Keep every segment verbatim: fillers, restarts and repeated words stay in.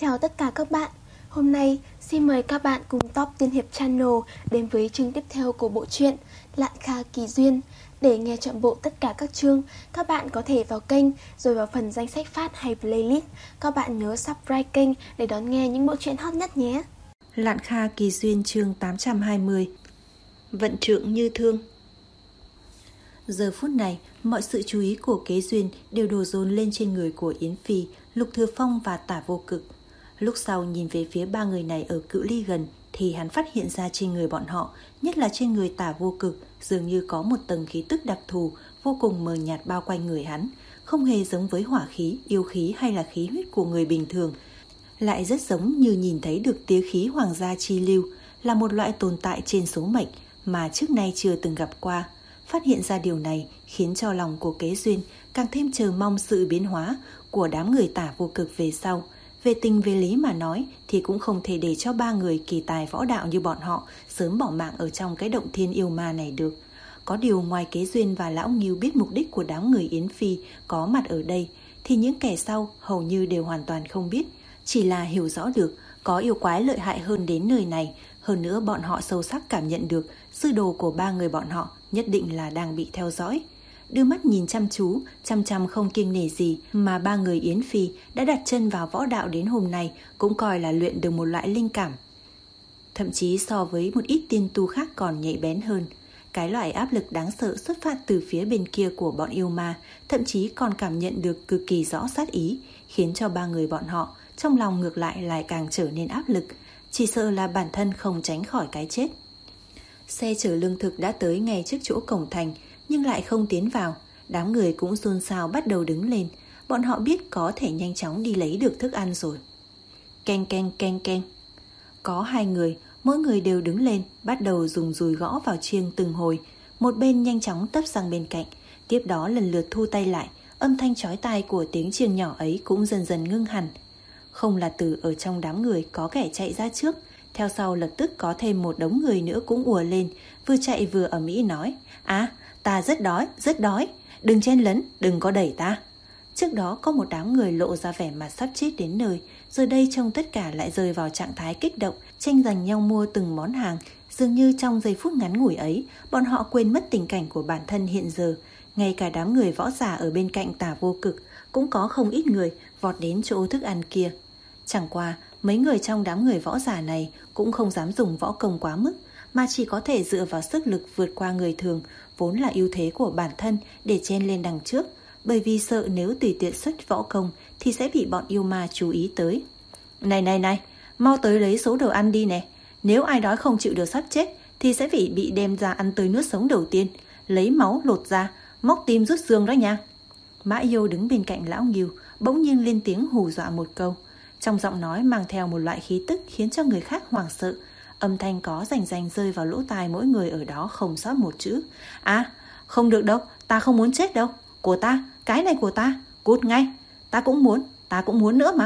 Chào tất cả các bạn. Hôm nay xin mời các bạn cùng Top Tiên Hiệp Channel đến với chương tiếp theo của bộ truyện Lạn Kha Kỳ Duyên. Để nghe trọn bộ tất cả các chương, các bạn có thể vào kênh rồi vào phần danh sách phát hay playlist. Các bạn nhớ subscribe kênh để đón nghe những bộ truyện hot nhất nhé. Lạn Kha Kỳ Duyên chương tám trăm hai mươi. Vận trượng như thương. Giờ phút này, mọi sự chú ý của Kế Duyên đều đổ dồn lên trên người của Yến Phi, Lục Thừa Phong và Tả Vô Cực. Lúc sau nhìn về phía ba người này ở cự ly gần thì hắn phát hiện ra trên người bọn họ, nhất là trên người Tả Vô Cực, dường như có một tầng khí tức đặc thù vô cùng mờ nhạt bao quanh người hắn, không hề giống với hỏa khí, yêu khí hay là khí huyết của người bình thường, lại rất giống như nhìn thấy được tía khí hoàng gia chi lưu, là một loại tồn tại trên số mệnh mà trước nay chưa từng gặp qua. Phát hiện ra điều này khiến cho lòng của Kế Duyên càng thêm chờ mong sự biến hóa của đám người Tả Vô Cực về sau. Về tình về lý mà nói thì cũng không thể để cho ba người kỳ tài võ đạo như bọn họ sớm bỏ mạng ở trong cái động thiên yêu ma này được. Có điều ngoài Kế Duyên và Lão Ngưu biết mục đích của đám người Yến Phi có mặt ở đây, thì những kẻ sau hầu như đều hoàn toàn không biết. Chỉ là hiểu rõ được có yêu quái lợi hại hơn đến nơi này. Hơn nữa bọn họ sâu sắc cảm nhận được sư đồ của ba người bọn họ nhất định là đang bị theo dõi. Đưa mắt nhìn chăm chú, chăm chăm không kiêng nể gì mà ba người Yến Phi đã đặt chân vào võ đạo đến hôm nay cũng coi là luyện được một loại linh cảm. Thậm chí so với một ít tiên tu khác còn nhạy bén hơn. Cái loại áp lực đáng sợ xuất phát từ phía bên kia của bọn yêu ma thậm chí còn cảm nhận được cực kỳ rõ sát ý, khiến cho ba người bọn họ trong lòng ngược lại lại càng trở nên áp lực, chỉ sợ là bản thân không tránh khỏi cái chết. Xe chở lương thực đã tới ngay trước chỗ cổng thành nhưng lại không tiến vào. Đám người cũng xôn xao bắt đầu đứng lên. Bọn họ biết có thể nhanh chóng đi lấy được thức ăn rồi. Keng keng keng keng. Có hai người, mỗi người đều đứng lên, bắt đầu dùng dùi gõ vào chiêng từng hồi. Một bên nhanh chóng tấp sang bên cạnh, tiếp đó lần lượt thu tay lại. Âm thanh chói tai của tiếng chiêng nhỏ ấy cũng dần dần ngưng hẳn. Không là từ ở trong đám người có kẻ chạy ra trước, theo sau lập tức có thêm một đống người nữa cũng ùa lên, vừa chạy vừa ầm ĩ nói: "À, ta rất đói, rất đói, đừng chen lấn, đừng có đẩy ta." Trước đó có một đám người lộ ra vẻ mặt sắp chết đến nơi, giờ đây trông tất cả lại rơi vào trạng thái kích động, tranh giành nhau mua từng món hàng. Dường như trong giây phút ngắn ngủi ấy, bọn họ quên mất tình cảnh của bản thân hiện giờ. Ngay cả đám người võ giả ở bên cạnh Tả Vô Cực cũng có không ít người vọt đến chỗ thức ăn kia. Chẳng qua, mấy người trong đám người võ giả này cũng không dám dùng võ công quá mức, mà chỉ có thể dựa vào sức lực vượt qua người thường, vốn là ưu thế của bản thân, để chen lên đằng trước, bởi vì sợ nếu tùy tiện xuất võ công thì sẽ bị bọn yêu ma chú ý tới. Này này này, mau tới lấy số đồ ăn đi nè. Nếu ai đói không chịu được sắp chết thì sẽ bị bị đem ra ăn tươi nuốt sống đầu tiên, lấy máu lột da, móc tim rút xương đó nha. Mã Yêu đứng bên cạnh Lão Ngưu bỗng nhiên lên tiếng hù dọa một câu, trong giọng nói mang theo một loại khí tức khiến cho người khác hoảng sợ. Âm thanh có rành rành rơi vào lỗ tai mỗi người ở đó không sót một chữ. À, không được đâu, ta không muốn chết đâu. Của ta, cái này của ta, cút ngay. Ta cũng muốn, ta cũng muốn nữa mà.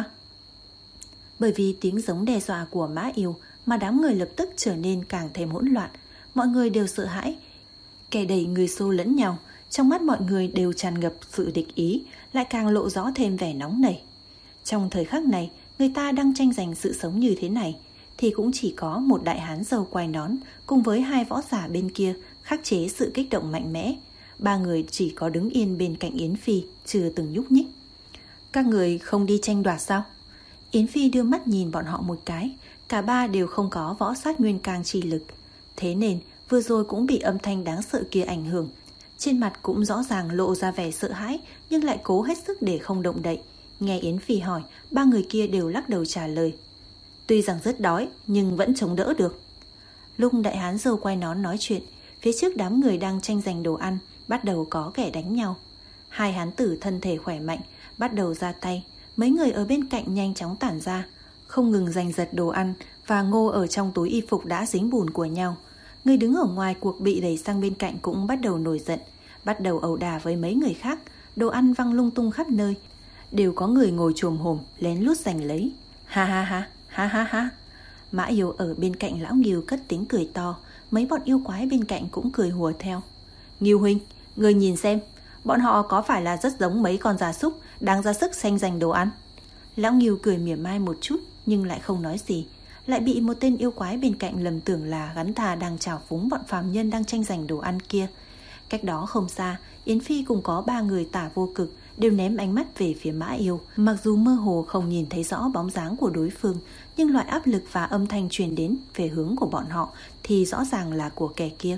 Bởi vì tiếng giống đe dọa của Mã Yêu mà đám người lập tức trở nên càng thêm hỗn loạn. Mọi người đều sợ hãi, kẻ đẩy người xô lẫn nhau. Trong mắt mọi người đều tràn ngập sự địch ý, lại càng lộ rõ thêm vẻ nóng nảy. Trong thời khắc này, người ta đang tranh giành sự sống như thế này, thì cũng chỉ có một đại hán râu quai nón cùng với hai võ giả bên kia khắc chế sự kích động mạnh mẽ. Ba người chỉ có đứng yên bên cạnh Yến Phi, chưa từng nhúc nhích. Các người không đi tranh đoạt sao? Yến Phi đưa mắt nhìn bọn họ một cái. Cả ba đều không có võ sát nguyên cang chi lực, thế nên vừa rồi cũng bị âm thanh đáng sợ kia ảnh hưởng. Trên mặt cũng rõ ràng lộ ra vẻ sợ hãi, nhưng lại cố hết sức để không động đậy. Nghe Yến Phi hỏi, ba người kia đều lắc đầu trả lời: Tuy rằng rất đói nhưng vẫn chống đỡ được. Lúc đại hán râu quai nón nói chuyện, phía trước đám người đang tranh giành đồ ăn bắt đầu có kẻ đánh nhau. Hai hán tử thân thể khỏe mạnh bắt đầu ra tay. Mấy người ở bên cạnh nhanh chóng tản ra, không ngừng giành giật đồ ăn và ngô ở trong túi y phục đã dính bùn của nhau. Người đứng ở ngoài cuộc bị đẩy sang bên cạnh cũng bắt đầu nổi giận, bắt đầu ẩu đả với mấy người khác. Đồ ăn văng lung tung khắp nơi, đều có người ngồi chồm hổm lén lút giành lấy. Ha ha ha, ha ha ha. Mã Yêu ở bên cạnh Lão Ngưu cất tiếng cười to. Mấy bọn yêu quái bên cạnh cũng cười hùa theo. Ngưu huynh, người nhìn xem, bọn họ có phải là rất giống mấy con gia súc đang ra sức tranh giành đồ ăn? Lão Ngưu cười mỉa mai một chút nhưng lại không nói gì, lại bị một tên yêu quái bên cạnh lầm tưởng là Gắn Thà đang trào phúng bọn phàm nhân đang tranh giành đồ ăn kia. Cách đó không xa, Yến Phi cùng có ba người Tả Vô Cực đều ném ánh mắt về phía Mã Yêu. Mặc dù mơ hồ không nhìn thấy rõ bóng dáng của đối phương, nhưng loại áp lực và âm thanh truyền đến về hướng của bọn họ thì rõ ràng là của kẻ kia.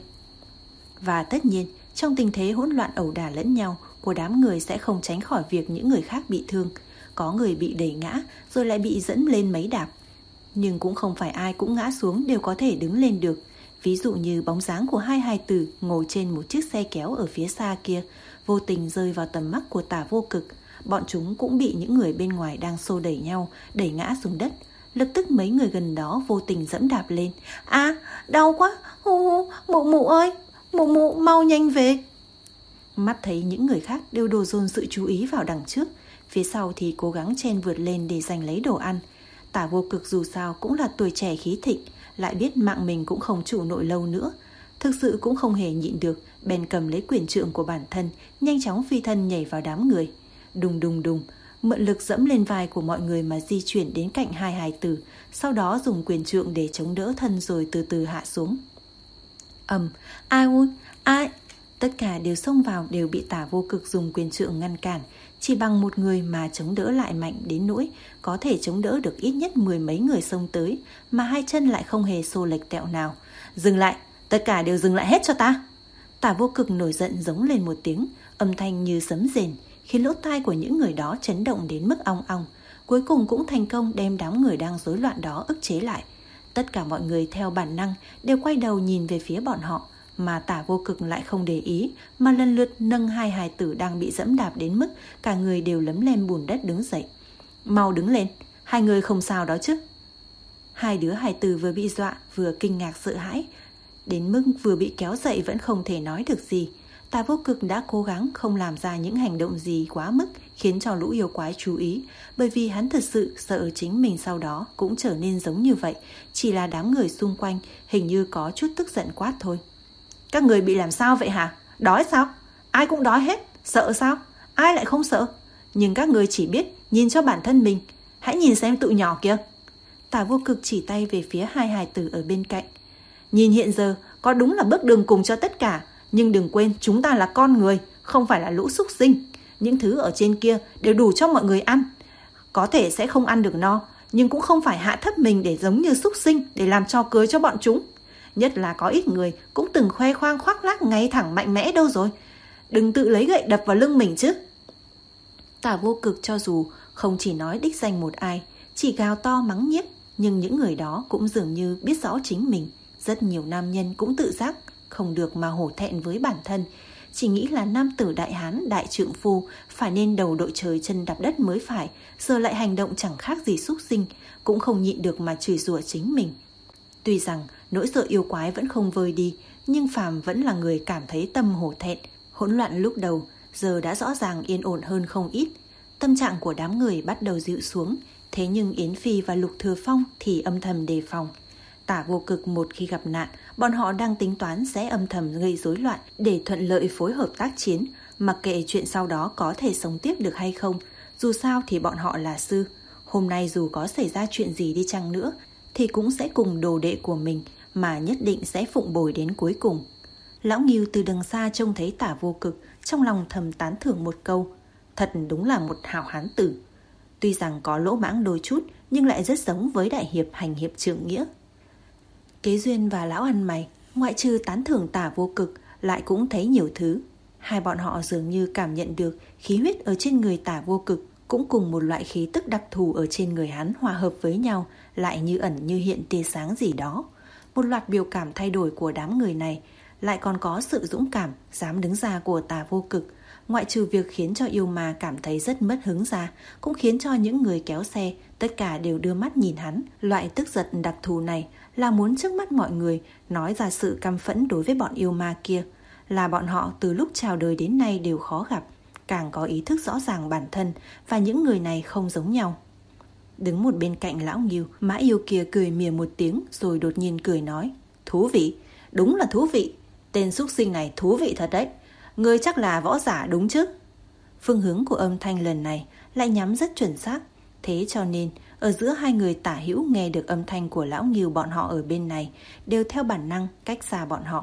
Và tất nhiên, trong tình thế hỗn loạn ẩu đả lẫn nhau của đám người sẽ không tránh khỏi việc những người khác bị thương. Có người bị đẩy ngã rồi lại bị dẫn lên mấy đạp. Nhưng cũng không phải ai cũng ngã xuống đều có thể đứng lên được. Ví dụ như bóng dáng của hai hài tử ngồi trên một chiếc xe kéo ở phía xa kia, vô tình rơi vào tầm mắt của Tả Vô Cực. Bọn chúng cũng bị những người bên ngoài đang xô đẩy nhau đẩy ngã xuống đất. Lập tức mấy người gần đó vô tình dẫm đạp lên. À, đau quá, hù hù, mụ mụ ơi, mụ mụ mau nhanh về. Mắt thấy những người khác đều đổ dồn sự chú ý vào đằng trước, phía sau thì cố gắng chen vượt lên để giành lấy đồ ăn. Tả Vô Cực dù sao cũng là tuổi trẻ khí thịnh, lại biết mạng mình cũng không trụ nổi lâu nữa. Thực sự cũng không hề nhịn được, bèn cầm lấy quyền trượng của bản thân, nhanh chóng phi thân nhảy vào đám người. Đùng đùng đùng, mượn lực dẫm lên vai của mọi người mà di chuyển đến cạnh hai hài tử, sau đó dùng quyền trượng để chống đỡ thân rồi từ từ hạ xuống. Ầm, ai ui, ai? Tất cả đều xông vào đều bị Tả Vô Cực dùng quyền trượng ngăn cản. Chỉ bằng một người mà chống đỡ lại mạnh đến nỗi có thể chống đỡ được ít nhất mười mấy người xông tới, mà hai chân lại không hề xô lệch tẹo nào. Dừng lại, tất cả đều dừng lại hết cho ta. Tả Vô Cực nổi giận giống lên một tiếng, âm thanh như sấm rền, khiến lỗ tai của những người đó chấn động đến mức ong ong. Cuối cùng cũng thành công đem đám người đang rối loạn đó ức chế lại. Tất cả mọi người theo bản năng đều quay đầu nhìn về phía bọn họ, mà Tả Vô Cực lại không để ý, mà lần lượt nâng hai hài tử đang bị dẫm đạp đến mức cả người đều lấm lem bùn đất đứng dậy. Mau đứng lên, hai người không sao đó chứ? Hai đứa hài tử vừa bị dọa vừa kinh ngạc sợ hãi, đến mức vừa bị kéo dậy vẫn không thể nói được gì. Tả Vô Cực đã cố gắng không làm ra những hành động gì quá mức khiến cho lũ yêu quái chú ý, bởi vì hắn thật sự sợ chính mình sau đó cũng trở nên giống như vậy. Chỉ là đám người xung quanh hình như có chút tức giận quát thôi. Các người bị làm sao vậy hả? Đói sao? Ai cũng đói hết. Sợ sao? Ai lại không sợ? Nhưng các người chỉ biết nhìn cho bản thân mình. Hãy nhìn xem tụi nhỏ kìa. Tả Vô Cực chỉ tay về phía hai hài tử ở bên cạnh. Nhìn hiện giờ có đúng là bước đường cùng cho tất cả, nhưng đừng quên chúng ta là con người, không phải là lũ súc sinh. Những thứ ở trên kia đều đủ cho mọi người ăn. Có thể sẽ không ăn được no, nhưng cũng không phải hạ thấp mình để giống như súc sinh để làm trò cười cho bọn chúng. Nhất là có ít người cũng từng khoe khoang khoác lác ngay thẳng mạnh mẽ đâu rồi. Đừng tự lấy gậy đập vào lưng mình chứ. Tả Vô Cực cho dù không chỉ nói đích danh một ai, chỉ gào to mắng nhiếc, nhưng những người đó cũng dường như biết rõ chính mình. Rất nhiều nam nhân cũng tự giác không được mà hổ thẹn với bản thân, chỉ nghĩ là nam tử đại hán đại trượng phu phải nên đầu đội trời chân đạp đất mới phải, giờ lại hành động chẳng khác gì súc sinh, cũng không nhịn được mà chửi rủa chính mình. Tuy rằng nỗi sợ yêu quái vẫn không vơi đi, nhưng phàm vẫn là người cảm thấy tâm hổ thẹn. Hỗn loạn lúc đầu giờ đã rõ ràng yên ổn hơn không ít. Tâm trạng của đám người bắt đầu dịu xuống, thế nhưng Yến Phi và Lục Thừa Phong thì âm thầm đề phòng. Tả Vô Cực một khi gặp nạn, bọn họ đang tính toán sẽ âm thầm gây rối loạn để thuận lợi phối hợp tác chiến, mặc kệ chuyện sau đó có thể sống tiếp được hay không. Dù sao thì bọn họ là sư, hôm nay dù có xảy ra chuyện gì đi chăng nữa thì cũng sẽ cùng đồ đệ của mình mà nhất định sẽ phụng bồi đến cuối cùng. Lão Ngưu từ đằng xa trông thấy Tả Vô Cực, trong lòng thầm tán thưởng một câu, thật đúng là một hảo hán tử. Tuy rằng có lỗ mãng đôi chút, nhưng lại rất giống với đại hiệp hành hiệp trượng nghĩa. Kế Duyên và lão ăn mày, ngoại trừ tán thưởng Tả Vô Cực, lại cũng thấy nhiều thứ. Hai bọn họ dường như cảm nhận được khí huyết ở trên người Tả Vô Cực cũng cùng một loại khí tức đặc thù ở trên người hắn hòa hợp với nhau, lại như ẩn như hiện tia sáng gì đó. Một loạt biểu cảm thay đổi của đám người này, lại còn có sự dũng cảm, dám đứng ra của Tả Vô Cực. Ngoại trừ việc khiến cho yêu ma cảm thấy rất mất hứng ra, cũng khiến cho những người kéo xe tất cả đều đưa mắt nhìn hắn. Loại tức giận đặc thù này là muốn trước mắt mọi người nói ra sự căm phẫn đối với bọn yêu ma kia, là bọn họ từ lúc chào đời đến nay đều khó gặp, càng có ý thức rõ ràng bản thân và những người này không giống nhau. Đứng một bên cạnh lão Ngưu, Mã Yêu kia cười mỉa một tiếng rồi đột nhiên cười nói, thú vị, đúng là thú vị, tên xúc sinh này thú vị thật đấy, ngươi chắc là võ giả đúng chứ? Phương hướng của âm thanh lần này lại nhắm rất chuẩn xác, Thế cho nên, ở giữa hai người tả hữu nghe được âm thanh của lão Ngưu bọn họ ở bên này, đều theo bản năng cách xa bọn họ.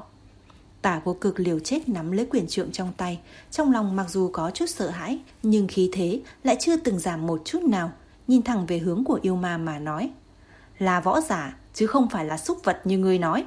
Tả Vô Cực liều chết nắm lấy quyền trượng trong tay, trong lòng mặc dù có chút sợ hãi, nhưng khí thế lại chưa từng giảm một chút nào, nhìn thẳng về hướng của yêu ma mà nói: là võ giả, chứ không phải là súc vật như ngươi nói.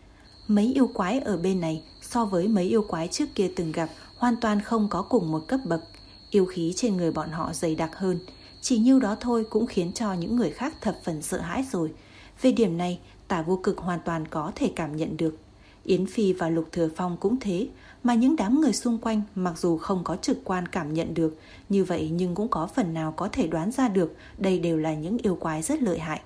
Mấy yêu quái ở bên này so với mấy yêu quái trước kia từng gặp hoàn toàn không có cùng một cấp bậc. Yêu khí trên người bọn họ dày đặc hơn, chỉ nhiêu đó thôi cũng khiến cho những người khác thập phần sợ hãi rồi. Về điểm này, Tả Vô Cực hoàn toàn có thể cảm nhận được. Yến Phi và Lục Thừa Phong cũng thế, mà những đám người xung quanh mặc dù không có trực quan cảm nhận được như vậy, nhưng cũng có phần nào có thể đoán ra được đây đều là những yêu quái rất lợi hại.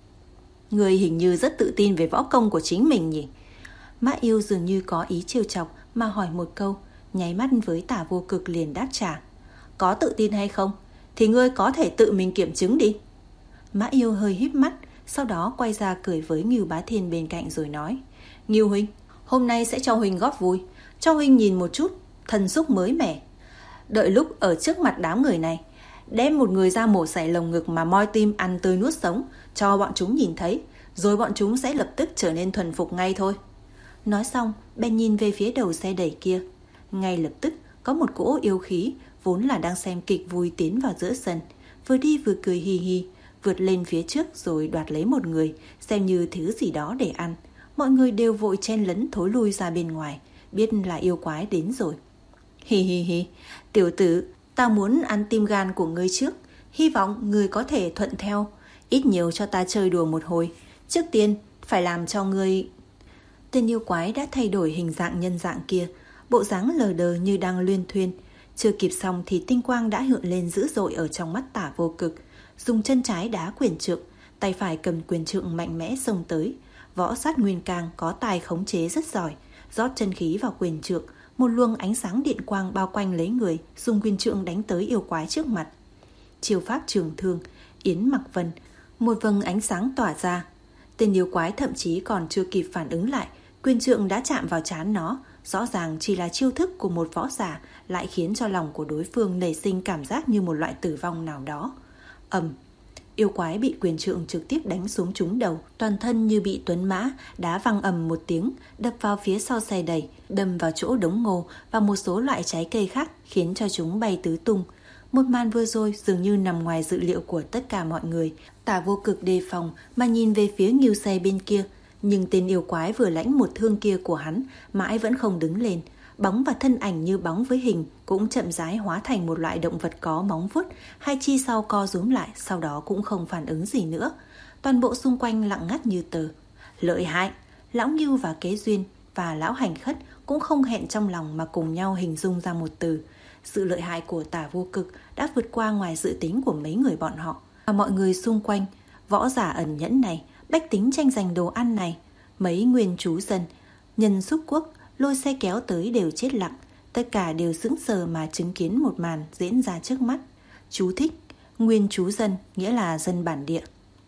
Người hình như rất tự tin về võ công của chính mình nhỉ? Mã Yêu dường như có ý trêu chọc mà hỏi một câu, nháy mắt với Tả Vô Cực liền đáp trả: có tự tin hay không thì ngươi có thể tự mình kiểm chứng đi. Mã Yêu hơi híp mắt, sau đó quay ra cười với Ngưu Bá Thiên bên cạnh rồi nói: Ngưu huynh, hôm nay sẽ cho huynh góp vui, cho huynh nhìn một chút thần xúc mới mẻ. Đợi lúc ở trước mặt đám người này, đem một người ra mổ xẻ lồng ngực mà moi tim ăn tươi nuốt sống cho bọn chúng nhìn thấy, rồi bọn chúng sẽ lập tức trở nên thuần phục ngay thôi. Nói xong, bèn nhìn về phía đầu xe đẩy kia. Ngay lập tức có một cỗ yêu khí vốn là đang xem kịch vui tiến vào giữa sân, vừa đi vừa cười hì hì, vượt lên phía trước rồi đoạt lấy một người, xem như thứ gì đó để ăn. Mọi người đều vội chen lấn thối lui ra bên ngoài, biết là yêu quái đến rồi. Hì hì hì, tiểu tử, ta muốn ăn tim gan của ngươi trước, hy vọng ngươi có thể thuận theo, ít nhiều cho ta chơi đùa một hồi. Trước tiên phải làm cho ngươi... Tên yêu quái đã thay đổi hình dạng nhân dạng kia, bộ dáng lờ đờ như đang luyên thuyên. Chưa kịp xong thì tinh quang đã hiện lên dữ dội ở trong mắt Tả Vô Cực. Dùng chân trái đá quyền trượng, tay phải cầm quyền trượng mạnh mẽ xông tới. Võ sát nguyên cang có tài khống chế rất giỏi, rót chân khí vào quyền trượng, một luồng ánh sáng điện quang bao quanh lấy người, dùng quyền trượng đánh tới yêu quái trước mặt. Chiêu pháp trường thương, Yến Mặc Vân, một vầng ánh sáng tỏa ra. Tên yêu quái thậm chí còn chưa kịp phản ứng lại, quyền trượng đã chạm vào trán nó. Rõ ràng chỉ là chiêu thức của một võ giả, lại khiến cho lòng của đối phương nảy sinh cảm giác như một loại tử vong nào đó. Ầm, yêu quái bị quyền trượng trực tiếp đánh xuống trúng đầu, toàn thân như bị tuấn mã đá văng ầm một tiếng, đập vào phía sau xe đẩy, đâm vào chỗ đống ngô và một số loại trái cây khác, khiến cho chúng bay tứ tung. Một màn vừa rồi dường như nằm ngoài dự liệu của tất cả mọi người. Tả Vô Cực đề phòng mà nhìn về phía Ngưu xe bên kia, nhưng tên yêu quái vừa lãnh một thương kia của hắn mãi vẫn không đứng lên. Bóng và thân ảnh như bóng với hình cũng chậm rãi hóa thành một loại động vật có móng vuốt, hai chi sau co rúm lại, sau đó cũng không phản ứng gì nữa. Toàn bộ xung quanh lặng ngắt như tờ. Lợi hại! Lão Ngưu và Kế Duyên và lão Hành Khất cũng không hẹn trong lòng mà cùng nhau hình dung ra một từ. Sự lợi hại của Tả Vô Cực đã vượt qua ngoài dự tính của mấy người bọn họ. Và mọi người xung quanh, võ giả ẩn nhẫn này, bách tính tranh giành đồ ăn này, mấy nguyên trú dân, nhân xúc quốc lôi xe kéo tới đều chết lặng. Tất cả đều sững sờ mà chứng kiến một màn diễn ra trước mắt. Chú thích: nguyên trú dân nghĩa là dân bản địa.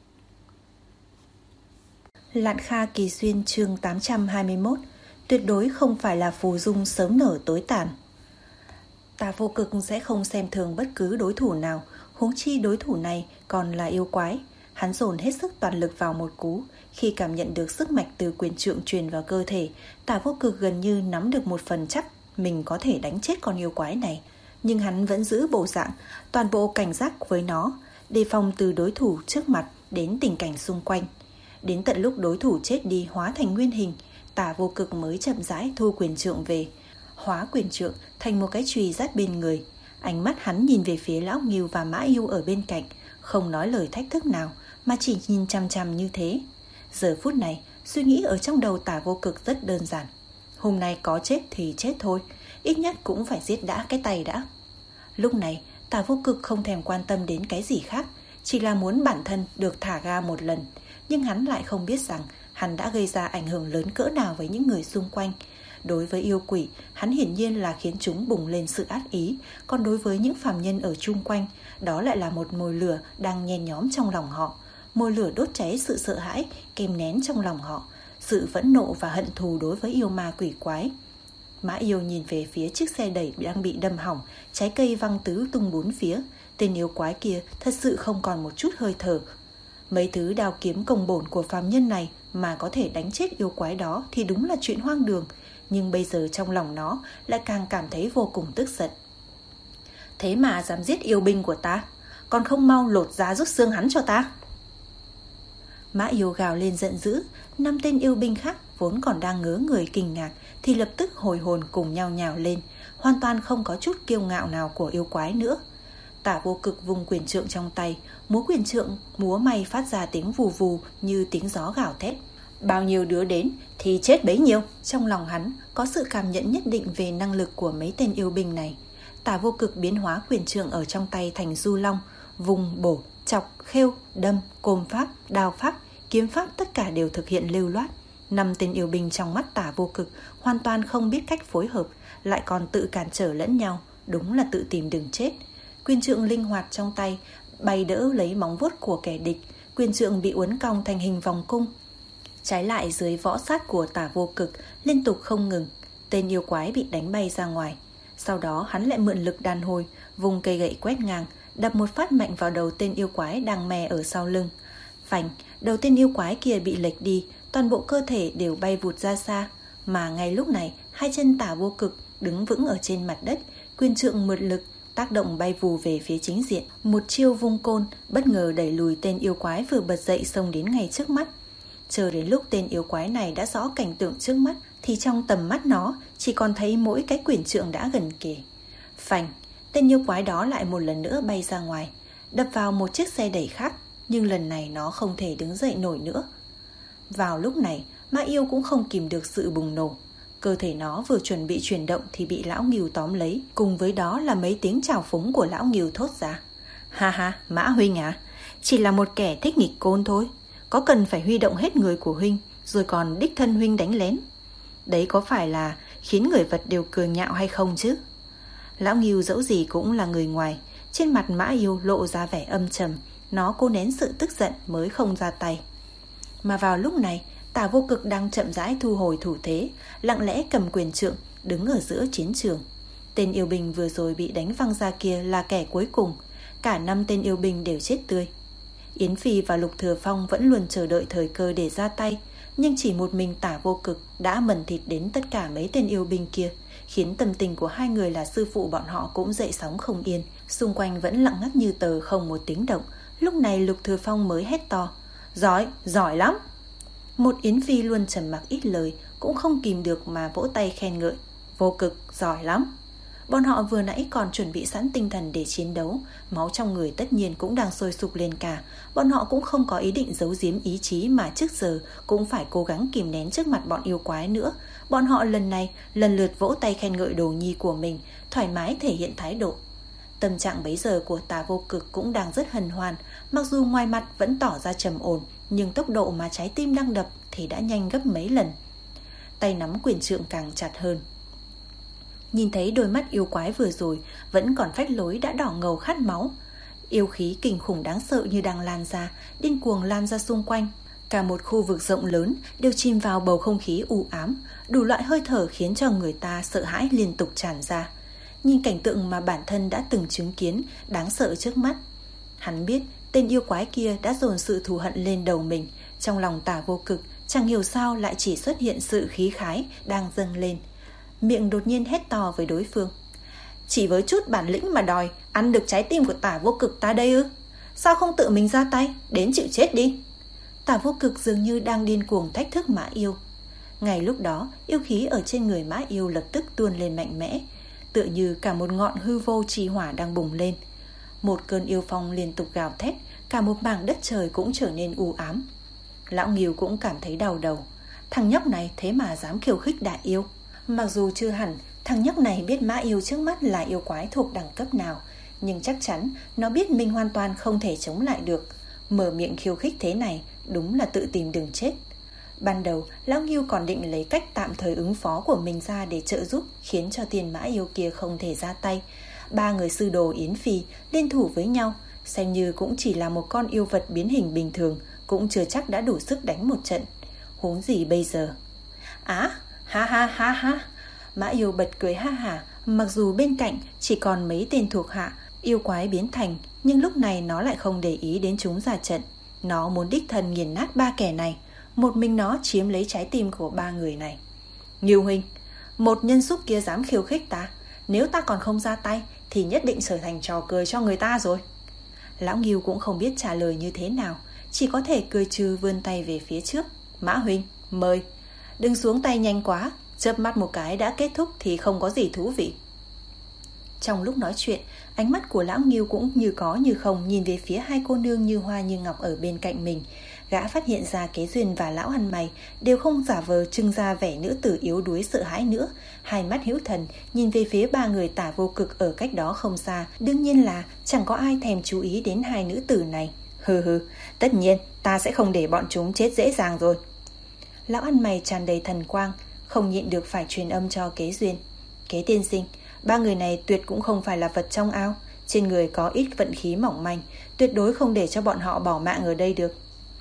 Lạn Kha Kỳ Xuyên chương tám trăm hai mươi mốt. Tuyệt đối không phải là phù dung sớm nở tối tàn. Tả Vô Cực sẽ không xem thường bất cứ đối thủ nào, huống chi đối thủ này còn là yêu quái. Hắn dồn hết sức toàn lực vào một cú. Khi cảm nhận được sức mạnh từ quyền trượng truyền vào cơ thể, Tả Vô Cực gần như nắm được một phần chắc mình có thể đánh chết con yêu quái này. Nhưng hắn vẫn giữ bộ dạng toàn bộ cảnh giác với nó, đề phòng từ đối thủ trước mặt đến tình cảnh xung quanh. Đến tận lúc đối thủ chết đi hóa thành nguyên hình, Tả Vô Cực mới chậm rãi thu quyền trượng về, hóa quyền trượng thành một cái chùy dắt bên người. Ánh mắt hắn nhìn về phía lão Ngưu và Mã Yêu ở bên cạnh, không nói lời thách thức nào mà chỉ nhìn chăm chăm như thế. Giờ phút này, suy nghĩ ở trong đầu Tả Vô Cực rất đơn giản. Hôm nay có chết thì chết thôi, ít nhất cũng phải giết đã cái tay đã. Lúc này, Tả Vô Cực không thèm quan tâm đến cái gì khác, chỉ là muốn bản thân được thả ga một lần. Nhưng hắn lại không biết rằng hắn đã gây ra ảnh hưởng lớn cỡ nào với những người xung quanh. Đối với yêu quỷ, hắn hiển nhiên là khiến chúng bùng lên sự ác ý, còn đối với những phàm nhân ở chung quanh, đó lại là một mồi lửa đang nhen nhóm trong lòng họ. Mồi lửa đốt cháy sự sợ hãi, kìm nén trong lòng họ, sự phẫn nộ và hận thù đối với yêu ma quỷ quái. Mã Yêu nhìn về phía chiếc xe đẩy đang bị đâm hỏng, trái cây văng tứ tung bốn phía. tên yêu quái kia thật sự không còn một chút hơi thở. Mấy thứ đao kiếm công bổn của phàm nhân này mà có thể đánh chết yêu quái đó thì đúng là chuyện hoang đường. Nhưng bây giờ trong lòng nó lại càng cảm thấy vô cùng tức giận. Thế mà dám giết yêu binh của ta, còn không mau lột da rút xương hắn cho ta. Mã Yêu gào lên giận dữ. Năm tên yêu binh khác vốn còn đang ngớ người kinh ngạc thì lập tức hồi hồn cùng nhau nhào lên, hoàn toàn không có chút kiêu ngạo nào của yêu quái nữa. Tả Vô Cực vung quyền trượng trong tay, múa quyền trượng múa may phát ra tiếng vù vù như tiếng gió gào thét. Bao nhiêu đứa đến thì chết bấy nhiêu. Trong lòng hắn có sự cảm nhận nhất định về năng lực của mấy tên yêu binh này. Tả Vô Cực biến hóa quyền trượng ở trong tay thành du long, vùng bổ, chọc, khêu, đâm, côn pháp, đao pháp, kiếm pháp tất cả đều thực hiện lưu loát. Năm tên yêu binh trong mắt Tả Vô Cực hoàn toàn không biết cách phối hợp, lại còn tự cản trở lẫn nhau, đúng là tự tìm đường chết. Quyền trượng linh hoạt trong tay bay đỡ lấy móng vuốt của kẻ địch, quyền trượng bị uốn cong thành hình vòng cung. Trái lại dưới võ sát của Tả Vô Cực liên tục không ngừng, tên yêu quái bị đánh bay ra ngoài. Sau đó hắn lại mượn lực đàn hồi, vùng cây gậy quét ngang, đập một phát mạnh vào đầu tên yêu quái đang mè ở sau lưng. Phành, đầu tên yêu quái kia bị lệch đi, toàn bộ cơ thể đều bay vụt ra xa. Mà ngay lúc này, hai chân Tả Vô Cực đứng vững ở trên mặt đất, quyền trượng mượn lực tác động bay vù về phía chính diện. Một chiêu vung côn bất ngờ đẩy lùi tên yêu quái vừa bật dậy xông đến ngay trước mắt. Chờ đến lúc tên yêu quái này đã rõ cảnh tượng trước mắt thì trong tầm mắt nó chỉ còn thấy mỗi cái quyền trượng đã gần kề. Phành, tên yêu quái đó lại một lần nữa bay ra ngoài, đập vào một chiếc xe đẩy khác, nhưng lần này nó không thể đứng dậy nổi nữa. Vào lúc này, Mã Yêu cũng không kìm được sự bùng nổ. Cơ thể nó vừa chuẩn bị chuyển động thì bị Lão Ngưu tóm lấy, cùng với đó là mấy tiếng chào phúng của Lão Ngưu thốt ra. Ha ha, Mã huynh à, chỉ là một kẻ thích nghịch côn thôi, có cần phải huy động hết người của huynh rồi còn đích thân huynh đánh lén? Đấy có phải là khiến người vật đều cười nhạo hay không chứ? Lão Ngưu dẫu gì cũng là người ngoài, trên mặt Mã Yêu lộ ra vẻ âm trầm, nó cố nén sự tức giận mới không ra tay. Mà vào lúc này, Tả Vô Cực đang chậm rãi thu hồi thủ thế, lặng lẽ cầm quyền trượng, đứng ở giữa chiến trường. Tên yêu binh vừa rồi bị đánh văng ra kia là kẻ cuối cùng, cả năm tên yêu binh đều chết tươi. Yến Phi và Lục Thừa Phong vẫn luôn chờ đợi thời cơ để ra tay, nhưng chỉ một mình Tả Vô Cực đã mần thịt đến tất cả mấy tên yêu binh kia, khiến tâm tình của hai người là sư phụ bọn họ cũng dậy sóng không yên. Xung quanh vẫn lặng ngắt như tờ, không một tiếng động. Lúc này Lục Thừa Phong mới hét to: Giỏi, giỏi lắm! Một Yến Phi luôn trầm mặc ít lời cũng không kìm được mà vỗ tay khen ngợi: Vô Cực, giỏi lắm! Bọn họ vừa nãy còn chuẩn bị sẵn tinh thần để chiến đấu, máu trong người tất nhiên cũng đang sôi sục lên cả. Bọn họ cũng không có ý định giấu giếm ý chí mà trước giờ cũng phải cố gắng kìm nén trước mặt bọn yêu quái nữa. Bọn họ lần này lần lượt vỗ tay khen ngợi đồ nhi của mình, thoải mái thể hiện thái độ. Tâm trạng bấy giờ của Tả Vô Cực cũng đang rất hân hoan, mặc dù ngoài mặt vẫn tỏ ra trầm ổn, nhưng tốc độ mà trái tim đang đập thì đã nhanh gấp mấy lần. Tay nắm quyền trượng càng chặt hơn. Nhìn thấy đôi mắt yêu quái vừa rồi vẫn còn phách lối đã đỏ ngầu khát máu. Yêu khí kinh khủng đáng sợ như đang lan ra, điên cuồng lan ra xung quanh. Cả một khu vực rộng lớn đều chìm vào bầu không khí u ám, đủ loại hơi thở khiến cho người ta sợ hãi liên tục tràn ra. Nhìn cảnh tượng mà bản thân đã từng chứng kiến đáng sợ trước mắt, hắn biết tên yêu quái kia đã dồn sự thù hận lên đầu mình. Trong lòng Tả Vô Cực chẳng hiểu sao lại chỉ xuất hiện sự khí khái đang dâng lên. Miệng đột nhiên hét to với đối phương: Chỉ với chút bản lĩnh mà đòi ăn được trái tim của Tả Vô Cực ta đây ư? Sao không tự mình ra tay, đến chịu chết đi? Tả Vô Cực dường như đang điên cuồng thách thức Mã Yêu. Ngay lúc đó, yêu khí ở trên người Mã Yêu lập tức tuôn lên mạnh mẽ, tựa như cả một ngọn hư vô trì hỏa đang bùng lên. Một cơn yêu phong liên tục gào thét, cả một mảng đất trời cũng trở nên u ám. Lão Ngưu cũng cảm thấy đau đầu. Thằng nhóc này thế mà dám khiêu khích đại yêu. Mặc dù chưa hẳn thằng nhóc này biết Mã Yêu trước mắt là yêu quái thuộc đẳng cấp nào, nhưng chắc chắn nó biết mình hoàn toàn không thể chống lại được. Mở miệng khiêu khích thế này đúng là tự tìm đường chết. Ban đầu Lão Ngưu còn định lấy cách tạm thời ứng phó của mình ra để trợ giúp, khiến cho tiền Mã Yêu kia không thể ra tay. Ba người sư đồ Yến Phi liên thủ với nhau, xem như cũng chỉ là một con yêu vật biến hình bình thường, cũng chưa chắc đã đủ sức đánh một trận. Huống gì bây giờ? Á, ha ha ha ha! Mã Yêu bật cười ha hả, mặc dù bên cạnh chỉ còn mấy tên thuộc hạ, Yêu quái biến thành, nhưng lúc này nó lại không để ý đến chúng ra trận. Nó muốn đích thân nghiền nát ba kẻ này, một mình nó chiếm lấy trái tim của ba người này. Ngưu huynh, một nhân xúc kia dám khiêu khích ta, nếu ta còn không ra tay thì nhất định trở thành trò cười cho người ta rồi. Lão Ngưu cũng không biết trả lời như thế nào, chỉ có thể cười trừ vươn tay về phía trước. Mã huynh, mời. Đừng xuống tay nhanh quá, chớp mắt một cái đã kết thúc thì không có gì thú vị. Trong lúc nói chuyện, ánh mắt của Lão Ngưu cũng như có như không nhìn về phía hai cô nương như hoa như ngọc ở bên cạnh mình. Gã phát hiện ra Kế Duyên và Lão Ăn Mày đều không giả vờ trưng ra vẻ nữ tử yếu đuối sợ hãi nữa. Hai mắt hữu thần nhìn về phía ba người Tả Vô Cực ở cách đó không xa. Đương nhiên là chẳng có ai thèm chú ý đến hai nữ tử này. Hừ hừ, tất nhiên ta sẽ không để bọn chúng chết dễ dàng rồi. Lão Ăn Mày tràn đầy thần quang, không nhịn được phải truyền âm cho Kế Duyên. Kế tiên sinh, ba người này tuyệt cũng không phải là vật trong ao, trên người có ít vận khí mỏng manh, tuyệt đối không để cho bọn họ bỏ mạng ở đây được.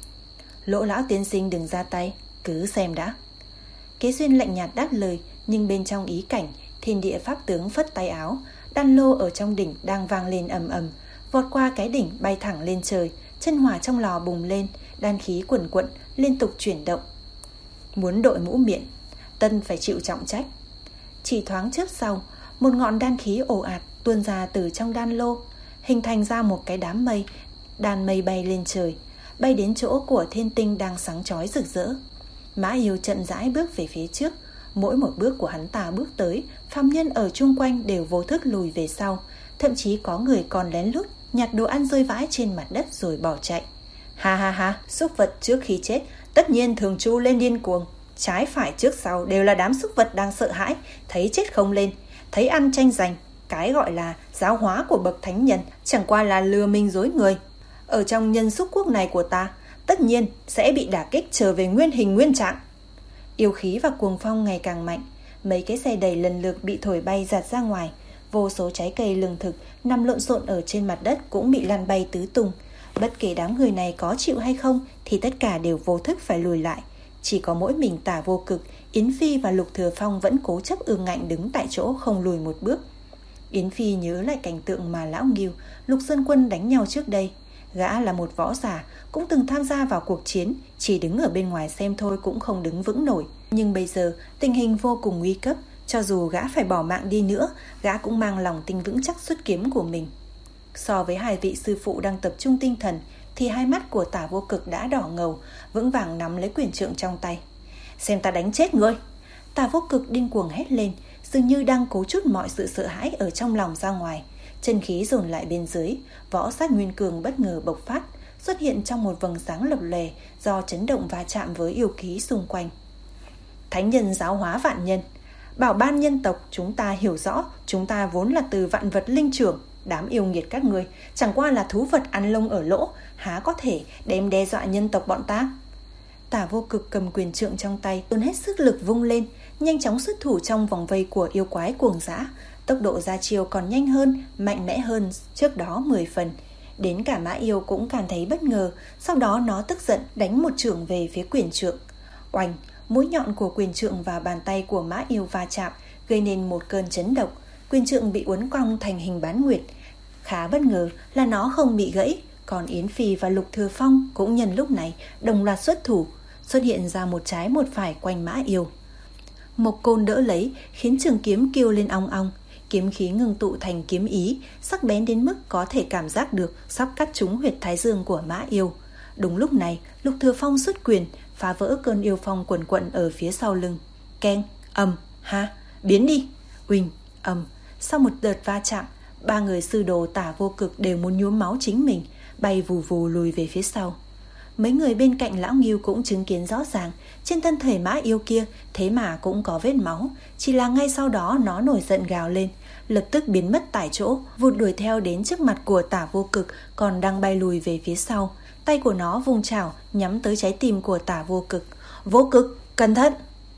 Lỗ lão tiên sinh đừng ra tay, cứ xem đã. Kế Duyên lạnh nhạt đáp lời, nhưng bên trong ý cảnh, thiên địa pháp tướng phất tay áo, đan lô ở trong đỉnh đang vang lên ầm ầm, vọt qua cái đỉnh bay thẳng lên trời, chân hỏa trong lò bùng lên, đan khí quần quận liên tục chuyển động. Muốn đội mũ miệng, tân phải chịu trọng trách. Chỉ thoáng chớp sau, một ngọn đan khí ồ ạt tuôn ra từ trong đan lô, hình thành ra một cái đám mây. Đàn mây bay lên trời, bay đến chỗ của thiên tinh đang sáng chói rực rỡ. Mã Yêu chậm rãi bước về phía trước, mỗi một bước của hắn ta bước tới, phàm nhân ở chung quanh đều vô thức lùi về sau, thậm chí có người còn lén lút nhặt đồ ăn rơi vãi trên mặt đất rồi bỏ chạy. Ha ha ha, súc vật trước khi chết tất nhiên thường tru lên điên cuồng, trái phải trước sau đều là đám súc vật đang sợ hãi, thấy chết không lên, thấy ăn tranh giành. Cái gọi là giáo hóa của bậc thánh nhân chẳng qua là lừa mình dối người. Ở trong nhân xúc quốc này của ta, tất nhiên sẽ bị đả kích trở về nguyên hình nguyên trạng. Yêu khí và cuồng phong ngày càng mạnh, mấy cái xe đầy lần lượt bị thổi bay giạt ra ngoài, vô số trái cây lương thực nằm lộn xộn ở trên mặt đất cũng bị lăn bay tứ tung. Bất kể đám người này có chịu hay không thì tất cả đều vô thức phải lùi lại. Chỉ có mỗi mình Tả Vô Cực, Yến Phi và Lục Thừa Phong vẫn cố chấp ương ngạnh đứng tại chỗ không lùi một bước. Yến Phi nhớ lại cảnh tượng mà Lão Ngưu, Lục Sơn Quân đánh nhau trước đây. Gã là một võ giả, cũng từng tham gia vào cuộc chiến, chỉ đứng ở bên ngoài xem thôi cũng không đứng vững nổi. Nhưng bây giờ tình hình vô cùng nguy cấp, cho dù gã phải bỏ mạng đi nữa, gã cũng mang lòng tin vững chắc xuất kiếm của mình. So với hai vị sư phụ đang tập trung tinh thần, thì hai mắt của Tả Vô Cực đã đỏ ngầu, vững vàng nắm lấy quyền trượng trong tay. Xem ta đánh chết ngươi! Tả Vô Cực điên cuồng hét lên, dường như đang cố trút mọi sự sợ hãi ở trong lòng ra ngoài. Chân khí dồn lại bên dưới, võ sát nguyên cường bất ngờ bộc phát, xuất hiện trong một vầng sáng lập lòe do chấn động va chạm với yêu khí xung quanh. Thánh nhân giáo hóa vạn nhân, bảo ban nhân tộc chúng ta hiểu rõ, chúng ta vốn là từ vạn vật linh trưởng. Đám yêu nghiệt các ngươi chẳng qua là thú vật ăn lông ở lỗ, há có thể đem đe dọa nhân tộc bọn ta. Tả Vô Cực cầm quyền trượng trong tay, dồn hết sức lực vung lên, nhanh chóng xuất thủ trong vòng vây của yêu quái cuồng dã. Tốc độ ra chiêu còn nhanh hơn, mạnh mẽ hơn trước đó mười phần. Đến cả Mã Yêu cũng cảm thấy bất ngờ. Sau đó nó tức giận đánh một chưởng về phía quyền trượng. Oanh, mũi nhọn của quyền trượng và bàn tay của Mã Yêu va chạm, gây nên một cơn chấn động. Quyền trượng bị uốn cong thành hình bán nguyệt. Khá bất ngờ là nó không bị gãy. Còn Yến Phi và Lục Thừa Phong cũng nhân lúc này đồng loạt xuất thủ, xuất hiện ra một trái một phải quanh Mã Yêu. Mộc Côn đỡ lấy, khiến trường kiếm kêu lên ong ong. Kiếm khí ngưng tụ thành kiếm ý, sắc bén đến mức có thể cảm giác được sắp cắt trúng huyệt thái dương của Mã Yêu. Đúng lúc này, Lục Thừa Phong xuất quyền, phá vỡ cơn yêu phong quần quận ở phía sau lưng. Keng, ầm, ha, biến đi. Uỳnh, ầm. Sau một đợt va chạm, ba người sư đồ Tả Vô Cực đều muốn nhuốm máu chính mình, bay vù vù lùi về phía sau. Mấy người bên cạnh Lão Ngưu cũng chứng kiến rõ ràng, trên thân thể Mã Yêu kia thế mà cũng có vết máu. Chỉ là ngay sau đó nó nổi giận gào lên, lập tức biến mất tại chỗ, vụt đuổi theo đến trước mặt của Tả Vô Cực còn đang bay lùi về phía sau. Tay của nó vung chảo nhắm tới trái tim của Tả Vô Cực. Vô Cực, cẩn thận!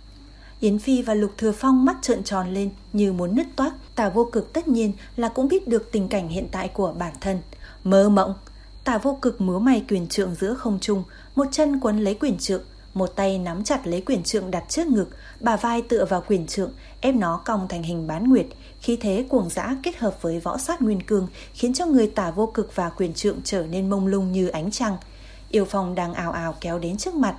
Yến Phi và Lục Thừa Phong mắt trợn tròn lên như muốn nứt toác. Tả Vô Cực tất nhiên là cũng biết được tình cảnh hiện tại của bản thân. Mơ mộng! Tả Vô Cực múa may quyền trượng giữa không trung, một chân quấn lấy quyền trượng, một tay nắm chặt lấy quyền trượng đặt trước ngực, bả vai tựa vào quyền trượng, ép nó cong thành hình bán nguyệt. Khí thế cuồng dã kết hợp với võ sát nguyên cương khiến cho người Tả Vô Cực và quyền trượng trở nên mông lung như ánh trăng. Yêu phong đang ào ào kéo đến trước mặt,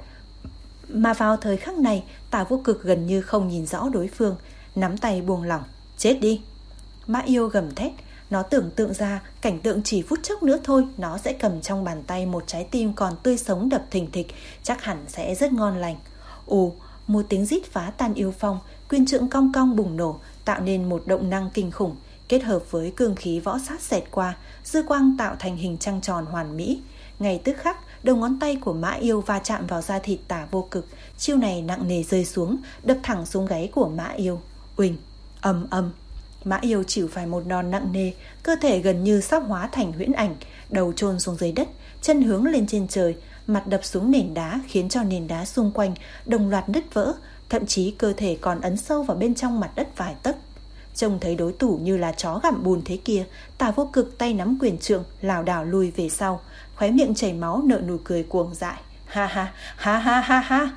mà vào thời khắc này Tả Vô Cực gần như không nhìn rõ đối phương, nắm tay buông lỏng. Chết đi! Mã Yêu gầm thét. Nó tưởng tượng ra cảnh tượng chỉ phút chốc nữa thôi nó sẽ cầm trong bàn tay một trái tim còn tươi sống đập thình thịch, chắc hẳn sẽ rất ngon lành. Ồ, một tiếng rít phá tan yêu phong, quyền trượng cong cong bùng nổ, tạo nên một động năng kinh khủng, kết hợp với cương khí võ sát xẹt qua, dư quang tạo thành hình trăng tròn hoàn mỹ. Ngay tức khắc, đầu ngón tay của Mã Yêu va chạm vào da thịt Tả Vô Cực, chiêu này nặng nề rơi xuống, đập thẳng xuống gáy của Mã Yêu. Uỳnh, ầm ầm. Mã Yêu chịu phải một đòn nặng nề, cơ thể gần như sắp hóa thành huyễn ảnh, đầu chôn xuống dưới đất, chân hướng lên trên trời, mặt đập xuống nền đá khiến cho nền đá xung quanh đồng loạt nứt vỡ, thậm chí cơ thể còn ấn sâu vào bên trong mặt đất vài tấc. Trông thấy đối thủ như là chó gặm bùn thế kia, Tả Vô Cực tay nắm quyền trượng, lảo đảo lùi về sau, khóe miệng chảy máu nở nụ cười cuồng dại. Ha ha, ha ha ha ha.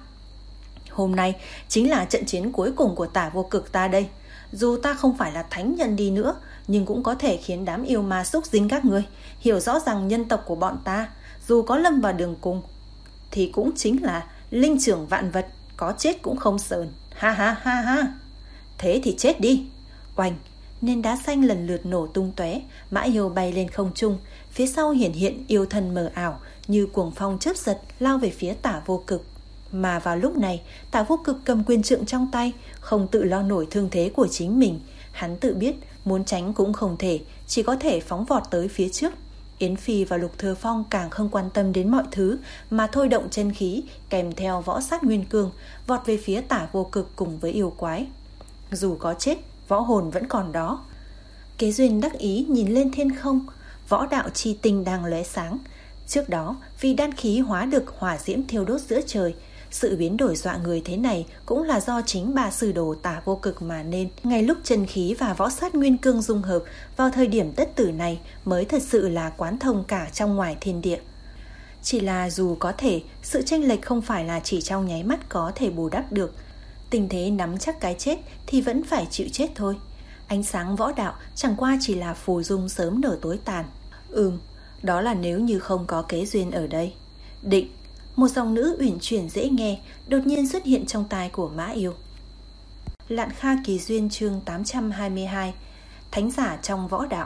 Hôm nay chính là trận chiến cuối cùng của Tả Vô Cực ta đây. Dù ta không phải là thánh nhân đi nữa, nhưng cũng có thể khiến đám yêu ma xúc dính các ngươi hiểu rõ rằng nhân tộc của bọn ta, dù có lâm vào đường cùng, thì cũng chính là linh trưởng vạn vật, có chết cũng không sờn. Ha ha ha ha. Thế thì chết đi. Oanh, nền đá xanh lần lượt nổ tung tóe, Mã Yêu bay lên không trung, phía sau hiển hiện yêu thân mờ ảo, như cuồng phong chớp giật lao về phía Tả Vô Cực. Mà vào lúc này, Tả Vô Cực cầm quyền trượng trong tay, không tự lo nổi thương thế của chính mình. Hắn tự biết muốn tránh cũng không thể, chỉ có thể phóng vọt tới phía trước. Yến Phi và Lục Thừa Phong càng không quan tâm đến mọi thứ, mà thôi động chân khí kèm theo võ sát nguyên cương, vọt về phía Tả Vô Cực cùng với yêu quái. Dù có chết, võ hồn vẫn còn đó. Kế Duyên đắc ý nhìn lên thiên không, võ đạo chi tinh đang lóe sáng. Trước đó, vì đan khí hóa được hỏa diễm thiêu đốt giữa trời, sự biến đổi dọa người thế này cũng là do chính ba sư đồ Tả Vô Cực mà nên. Ngay lúc chân khí và võ sát nguyên cương dung hợp vào thời điểm tất tử này mới thật sự là quán thông cả trong ngoài thiên địa. Chỉ là dù có thể, sự chênh lệch không phải là chỉ trong nháy mắt có thể bù đắp được. Tình thế nắm chắc cái chết thì vẫn phải chịu chết thôi. Ánh sáng võ đạo chẳng qua chỉ là phù dung sớm nở tối tàn. Ừm, đó là nếu như không có Kế Duyên ở đây. Định, một dòng nữ uyển chuyển dễ nghe đột nhiên xuất hiện trong tai của Mã Yêu. Lạn Kha Kỳ Duyên chương tám trăm hai mươi hai. Thánh giả trong võ đạo.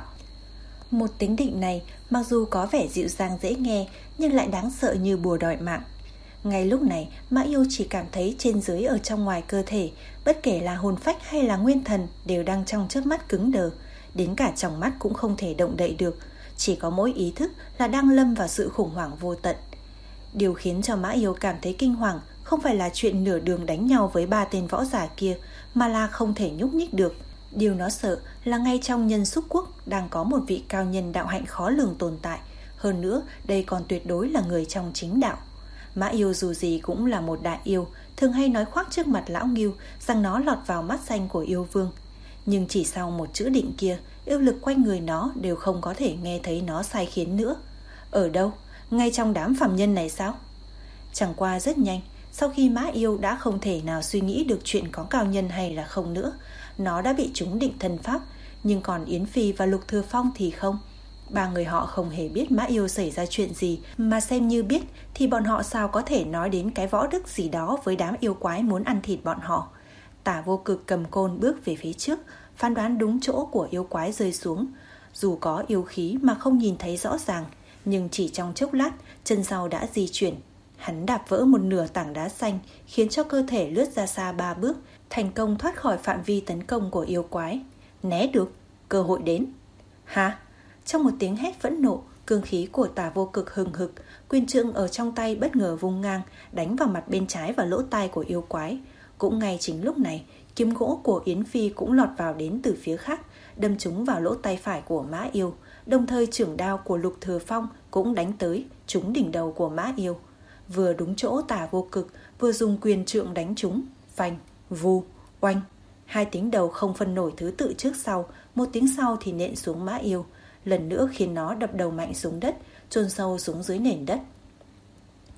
Một tiếng định này mặc dù có vẻ dịu dàng dễ nghe, nhưng lại đáng sợ như bùa đòi mạng. Ngay lúc này, Mã Yêu chỉ cảm thấy trên dưới ở trong ngoài cơ thể, bất kể là hồn phách hay là nguyên thần, đều đang trong chớp mắt cứng đờ, đến cả tròng mắt cũng không thể động đậy được, chỉ có mỗi ý thức là đang lâm vào sự khủng hoảng vô tận. Điều khiến cho Mã Yêu cảm thấy kinh hoàng không phải là chuyện nửa đường đánh nhau với ba tên võ giả kia, mà là không thể nhúc nhích được. Điều nó sợ là ngay trong Nhân Xúc Quốc đang có một vị cao nhân đạo hạnh khó lường tồn tại. Hơn nữa, đây còn tuyệt đối là người trong chính đạo. Mã Yêu dù gì cũng là một đại yêu, thường hay nói khoác trước mặt lão Ngưu rằng nó lọt vào mắt xanh của yêu vương. Nhưng chỉ sau một chữ định kia, yêu lực quanh người nó đều không có thể nghe thấy nó sai khiến nữa. Ở đâu? Ngay trong đám phàm nhân này sao? Chẳng qua rất nhanh, sau khi Mã Yêu đã không thể nào suy nghĩ được chuyện có cao nhân hay là không nữa, nó đã bị trúng định thân pháp. Nhưng còn Yến Phi và Lục Thừa Phong thì không. Ba người họ không hề biết Mã Yêu xảy ra chuyện gì, mà xem như biết thì bọn họ sao có thể nói đến cái võ đức gì đó với đám yêu quái muốn ăn thịt bọn họ. Tả Vô Cực cầm côn bước về phía trước, phán đoán đúng chỗ của yêu quái rơi xuống. Dù có yêu khí mà không nhìn thấy rõ ràng, nhưng chỉ trong chốc lát, chân sau đã di chuyển. Hắn đạp vỡ một nửa tảng đá xanh, khiến cho cơ thể lướt ra xa ba bước, thành công thoát khỏi phạm vi tấn công của yêu quái. Né được, cơ hội đến. Hả? Trong một tiếng hét phẫn nộ, cương khí của Tả Vô Cực hừng hực, quyền trượng ở trong tay bất ngờ vung ngang, đánh vào mặt bên trái và lỗ tai của yêu quái. Cũng ngay chính lúc này, kiếm gỗ của Yến Phi cũng lọt vào đến từ phía khác, đâm trúng vào lỗ tai phải của Mã Yêu. Đồng thời chưởng đao của Lục Thừa Phong cũng đánh tới, trúng đỉnh đầu của Mã Yêu. Vừa đúng chỗ Tả Vô Cực, vừa dùng quyền trượng đánh trúng. Phanh, vù, oanh. Hai tiếng đầu không phân nổi thứ tự trước sau, một tiếng sau thì nện xuống Mã Yêu, lần nữa khiến nó đập đầu mạnh xuống đất, chôn sâu xuống dưới nền đất.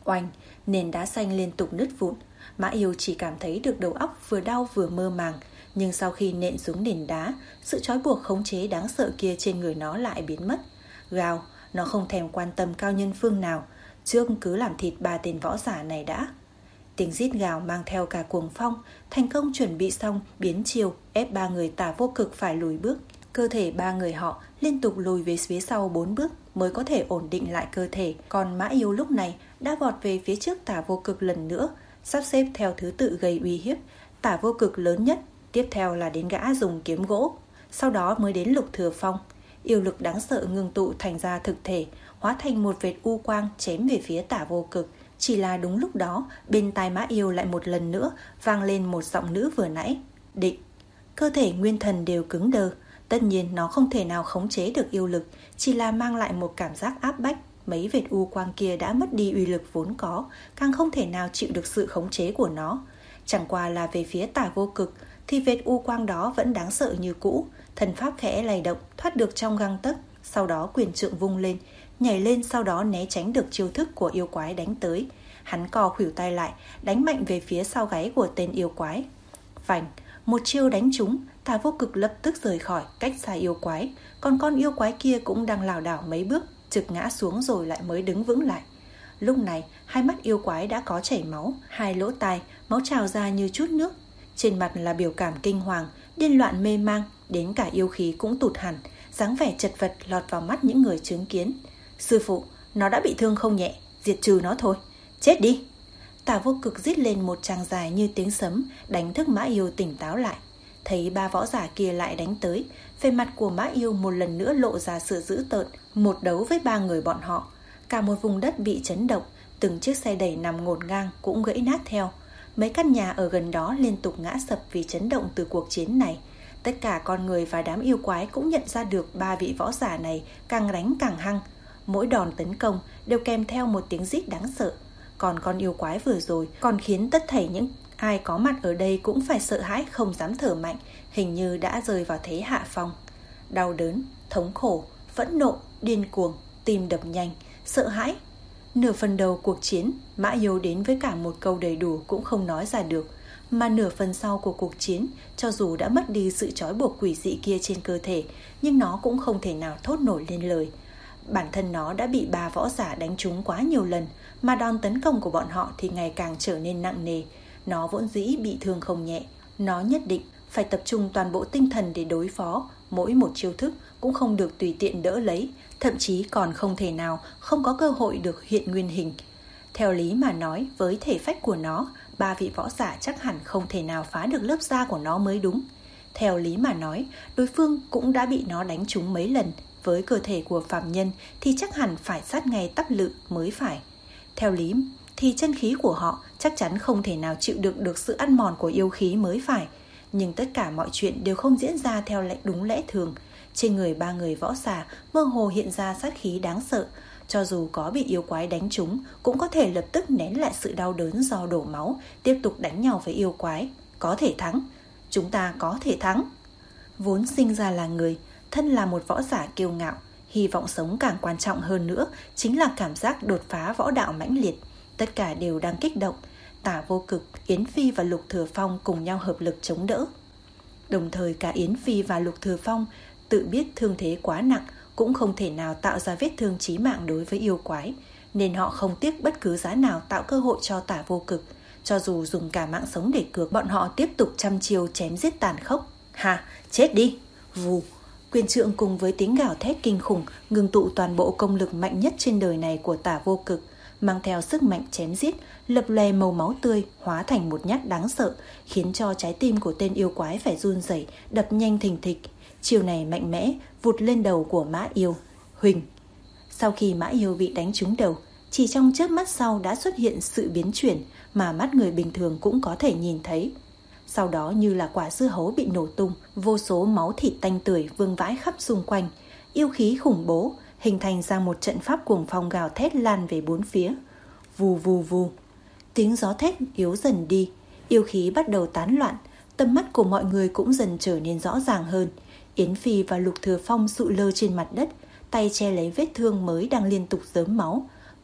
Oanh, nền đá xanh liên tục nứt vụn. Mã Yêu chỉ cảm thấy được đầu óc vừa đau vừa mơ màng. Nhưng sau khi nện xuống nền đá, sự trói buộc khống chế đáng sợ kia trên người nó lại biến mất. Gào, nó không thèm quan tâm cao nhân phương nào, trước cứ làm thịt ba tên võ giả này đã. Tiếng rít gào mang theo cả cuồng phong, thành công chuẩn bị xong, biến chiều, ép ba người Tả Vô Cực phải lùi bước. Cơ thể ba người họ liên tục lùi về phía sau bốn bước mới có thể ổn định lại cơ thể. Còn Mã Yêu lúc này đã vọt về phía trước Tả Vô Cực lần nữa, sắp xếp theo thứ tự gây uy hiếp. Tả Vô Cực lớn nhất, tiếp theo là đến gã dùng kiếm gỗ, sau đó mới đến Lục Thừa Phong. Yêu lực đáng sợ ngưng tụ thành ra thực thể, hóa thành một vệt u quang chém về phía Tả Vô Cực. Chỉ là đúng lúc đó, bên tai Mã Yêu lại một lần nữa vang lên một giọng nữ vừa nãy. Định. Cơ thể nguyên thần đều cứng đờ. Tất nhiên nó không thể nào khống chế được yêu lực, chỉ là mang lại một cảm giác áp bách. Mấy vệt u quang kia đã mất đi uy lực vốn có, càng không thể nào chịu được sự khống chế của nó. Chẳng qua là về phía Tả Vô Cực thì vệt u quang đó vẫn đáng sợ như cũ. Thần pháp khẽ lay động, thoát được trong gang tấc, sau đó quyền trượng vung lên, nhảy lên, sau đó né tránh được chiêu thức của yêu quái đánh tới. Hắn co khuỷu tay lại, đánh mạnh về phía sau gáy của tên yêu quái. Phành, một chiêu đánh trúng, Tả Vô Cực lập tức rời khỏi, cách xa yêu quái. Còn con yêu quái kia cũng đang lảo đảo mấy bước, trực ngã xuống rồi lại mới đứng vững lại. Lúc này, hai mắt yêu quái đã có chảy máu, hai lỗ tai, máu trào ra như chút nước. Trên mặt là biểu cảm kinh hoàng, điên loạn mê mang, đến cả yêu khí cũng tụt hẳn, dáng vẻ chật vật lọt vào mắt những người chứng kiến. Sư phụ, nó đã bị thương không nhẹ, diệt trừ nó thôi, chết đi. Tả Vô Cực rít lên một tràng dài như tiếng sấm, đánh thức Mã Yêu tỉnh táo lại. Thấy ba võ giả kia lại đánh tới, về mặt của Mã Yêu một lần nữa lộ ra sự dữ tợn, một đấu với ba người bọn họ. Cả một vùng đất bị chấn động, từng chiếc xe đẩy nằm ngổn ngang cũng gãy nát theo. Mấy căn nhà ở gần đó liên tục ngã sập vì chấn động từ cuộc chiến này. Tất cả con người và đám yêu quái cũng nhận ra được ba vị võ giả này càng đánh càng hăng. Mỗi đòn tấn công đều kèm theo một tiếng rít đáng sợ. Còn con yêu quái vừa rồi còn khiến tất thảy những ai có mặt ở đây cũng phải sợ hãi không dám thở mạnh, hình như đã rơi vào thế hạ phong. Đau đớn, thống khổ, phẫn nộ, điên cuồng, tim đập nhanh, sợ hãi. Nửa phần đầu cuộc chiến, Mã Yêu đến với cả một câu đầy đủ cũng không nói ra được. Mà nửa phần sau của cuộc chiến, cho dù đã mất đi sự trói buộc quỷ dị kia trên cơ thể, nhưng nó cũng không thể nào thốt nổi lên lời. Bản thân nó đã bị ba võ giả đánh trúng quá nhiều lần, mà đòn tấn công của bọn họ thì ngày càng trở nên nặng nề. Nó vốn dĩ bị thương không nhẹ, nó nhất định phải tập trung toàn bộ tinh thần để đối phó. Mỗi một chiêu thức cũng không được tùy tiện đỡ lấy, thậm chí còn không thể nào không có cơ hội được hiện nguyên hình. Theo lý mà nói, với thể phách của nó, ba vị võ giả chắc hẳn không thể nào phá được lớp da của nó mới đúng. Theo lý mà nói, đối phương cũng đã bị nó đánh trúng mấy lần, với cơ thể của phàm nhân thì chắc hẳn phải sát ngay tắp lự mới phải. Theo lý thì chân khí của họ chắc chắn không thể nào chịu đựng được sự ăn mòn của yêu khí mới phải. Nhưng tất cả mọi chuyện đều không diễn ra theo lẽ đúng lẽ thường. Trên người ba người võ giả mơ hồ hiện ra sát khí đáng sợ. Cho dù có bị yêu quái đánh trúng, cũng có thể lập tức nén lại sự đau đớn do đổ máu, tiếp tục đánh nhau với yêu quái. Có thể thắng. Chúng ta có thể thắng. Vốn sinh ra là người, thân là một võ giả kiêu ngạo, hy vọng sống càng quan trọng hơn nữa chính là cảm giác đột phá võ đạo mãnh liệt. Tất cả đều đang kích động. Tả Vô Cực, Yến Phi và Lục Thừa Phong cùng nhau hợp lực chống đỡ. Đồng thời cả Yến Phi và Lục Thừa Phong tự biết thương thế quá nặng, cũng không thể nào tạo ra vết thương chí mạng đối với yêu quái, nên họ không tiếc bất cứ giá nào tạo cơ hội cho Tả Vô Cực. Cho dù dùng cả mạng sống để cược, bọn họ tiếp tục trăm chiêu chém giết tàn khốc. Hà, chết đi! Vù! Quyền trượng cùng với tiếng gào thét kinh khủng ngưng tụ toàn bộ công lực mạnh nhất trên đời này của Tả Vô Cực, mang theo sức mạnh chém giết, lập lòe màu máu tươi hóa thành một nhát đáng sợ, khiến cho trái tim của tên yêu quái phải run rẩy, đập nhanh thình thịch. Chiều này mạnh mẽ vụt lên đầu của Mã Yêu. Huỳnh! Sau khi Mã Yêu bị đánh trúng đầu, chỉ trong chớp mắt sau đã xuất hiện sự biến chuyển mà mắt người bình thường cũng có thể nhìn thấy. Sau đó như là quả dưa hấu bị nổ tung, vô số máu thịt tanh tưởi vương vãi khắp xung quanh, yêu khí khủng bố hình thành ra một trận pháp cuồng phong gào thét lan về bốn phía. Vù vù vù, tiếng gió thét yếu dần đi, yêu khí bắt đầu tán loạn, tầm mắt của mọi người cũng dần trở nên rõ ràng hơn. Yến Phi và Lục Thừa Phong sụi lơ trên mặt đất, tay che lấy vết thương mới đang liên tục rớm máu.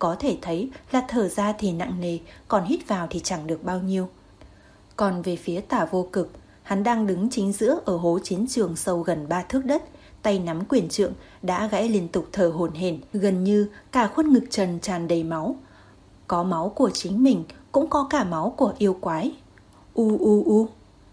có thể thấy là thở ra thì nặng nề, còn hít vào thì chẳng được bao nhiêu. Còn về phía Tả Vô Cực, hắn đang đứng chính giữa ở hố chiến trường sâu gần ba thước đất, tay nắm quyền trượng, đã gãy liên tục thở hổn hển, gần như cả khuôn ngực trần tràn đầy máu. Có máu của chính mình, cũng có cả máu của yêu quái. U u u.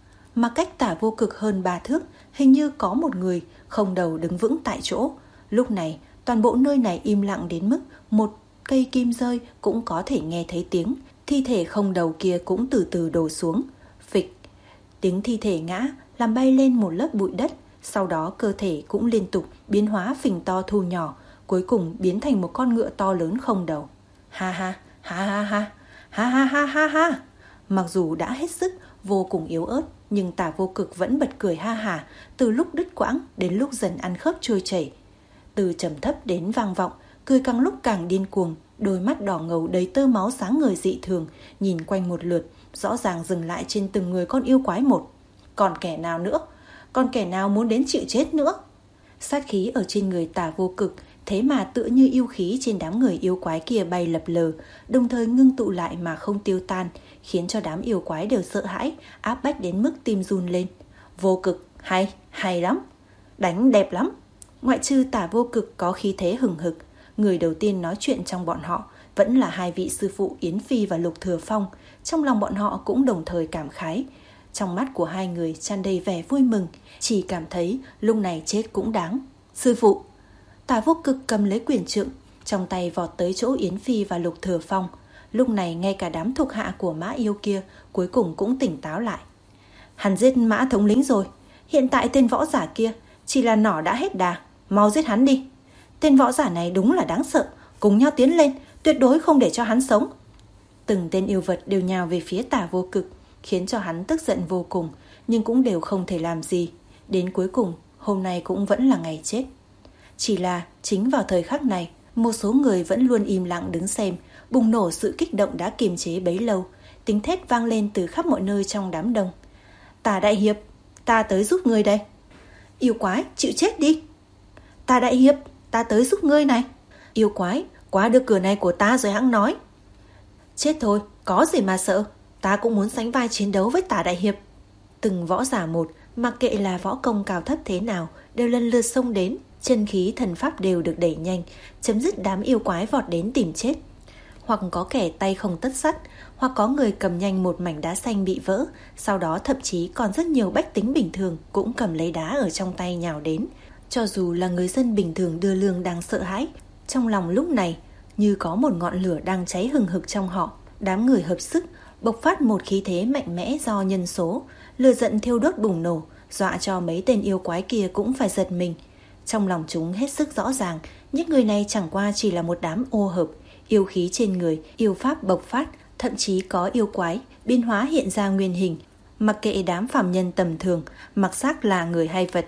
Mà cách Tả Vô Cực hơn ba thước, hình như có một người không đầu đứng vững tại chỗ. Lúc này, toàn bộ nơi này im lặng đến mức một cây kim rơi cũng có thể nghe thấy tiếng. Thi thể không đầu kia cũng từ từ đổ xuống. Phịch. Tiếng thi thể ngã làm bay lên một lớp bụi đất. Sau đó cơ thể cũng liên tục biến hóa phình to thu nhỏ, cuối cùng biến thành một con ngựa to lớn không đầu. Ha ha, ha ha ha, ha ha ha ha ha. Mặc dù đã hết sức, vô cùng yếu ớt, nhưng Tả Vô Cực vẫn bật cười ha hả, từ lúc đứt quãng đến lúc dần ăn khớp trôi chảy. Từ trầm thấp đến vang vọng, cười càng lúc càng điên cuồng, đôi mắt đỏ ngầu đầy tơ máu sáng ngời dị thường, nhìn quanh một lượt, rõ ràng dừng lại trên từng người con yêu quái một. Còn kẻ nào nữa? Còn kẻ nào muốn đến chịu chết nữa? Sát khí ở trên người Tả Vô Cực thế mà tựa như yêu khí trên đám người yêu quái kia bay lập lờ, đồng thời ngưng tụ lại mà không tiêu tan, khiến cho đám yêu quái đều sợ hãi, áp bách đến mức tim run lên. Vô Cực, hay, hay lắm, đánh đẹp lắm. Ngoại trừ Tả Vô Cực có khí thế hừng hực, người đầu tiên nói chuyện trong bọn họ vẫn là hai vị sư phụ Yến Phi và Lục Thừa Phong. Trong lòng bọn họ cũng đồng thời cảm khái. Trong mắt của hai người tràn đầy vẻ vui mừng, chỉ cảm thấy lúc này chết cũng đáng. Sư phụ! Tả Vô Cực cầm lấy quyền trượng, trong tay vọt tới chỗ Yến Phi và Lục Thừa Phong. Lúc này ngay cả đám thuộc hạ của Mã Yêu kia cuối cùng cũng tỉnh táo lại. Hắn giết Mã thống lĩnh rồi, hiện tại tên võ giả kia chỉ là nỏ đã hết đà, mau giết hắn đi. Tên võ giả này đúng là đáng sợ, cùng nhau tiến lên, tuyệt đối không để cho hắn sống. Từng tên yêu vật đều nhào về phía Tả Vô Cực, khiến cho hắn tức giận vô cùng, nhưng cũng đều không thể làm gì. Đến cuối cùng, hôm nay cũng vẫn là ngày chết. Chỉ là chính vào thời khắc này, một số người vẫn luôn im lặng đứng xem, bùng nổ sự kích động đã kiềm chế bấy lâu. Tiếng thét vang lên từ khắp mọi nơi trong đám đông. Tả đại hiệp, ta tới giúp ngươi đây. Yêu quái, chịu chết đi. Tả đại hiệp, ta tới giúp ngươi này. Yêu quái, qua được cửa này của ta rồi hẵng nói. Chết thôi, có gì mà sợ, ta cũng muốn sánh vai chiến đấu với Tả đại hiệp. Từng võ giả một, mặc kệ là võ công cao thấp thế nào, đều lần lượt xông đến, chân khí thần pháp đều được đẩy nhanh, chấm dứt đám yêu quái vọt đến tìm chết. Hoặc có kẻ tay không tất sắt, hoặc có người cầm nhanh một mảnh đá xanh bị vỡ, sau đó thậm chí còn rất nhiều bách tính bình thường cũng cầm lấy đá ở trong tay nhào đến. Cho dù là người dân bình thường đưa lương đang sợ hãi, trong lòng lúc này như có một ngọn lửa đang cháy hừng hực trong họ. Đám người hợp sức, bộc phát một khí thế mạnh mẽ do nhân số, lửa giận thiêu đốt bùng nổ, dọa cho mấy tên yêu quái kia cũng phải giật mình. Trong lòng chúng hết sức rõ ràng, những người này chẳng qua chỉ là một đám ô hợp, yêu khí trên người, yêu pháp bộc phát, thậm chí có yêu quái, biến hóa hiện ra nguyên hình, mặc kệ đám phàm nhân tầm thường, mặc xác là người hay vật.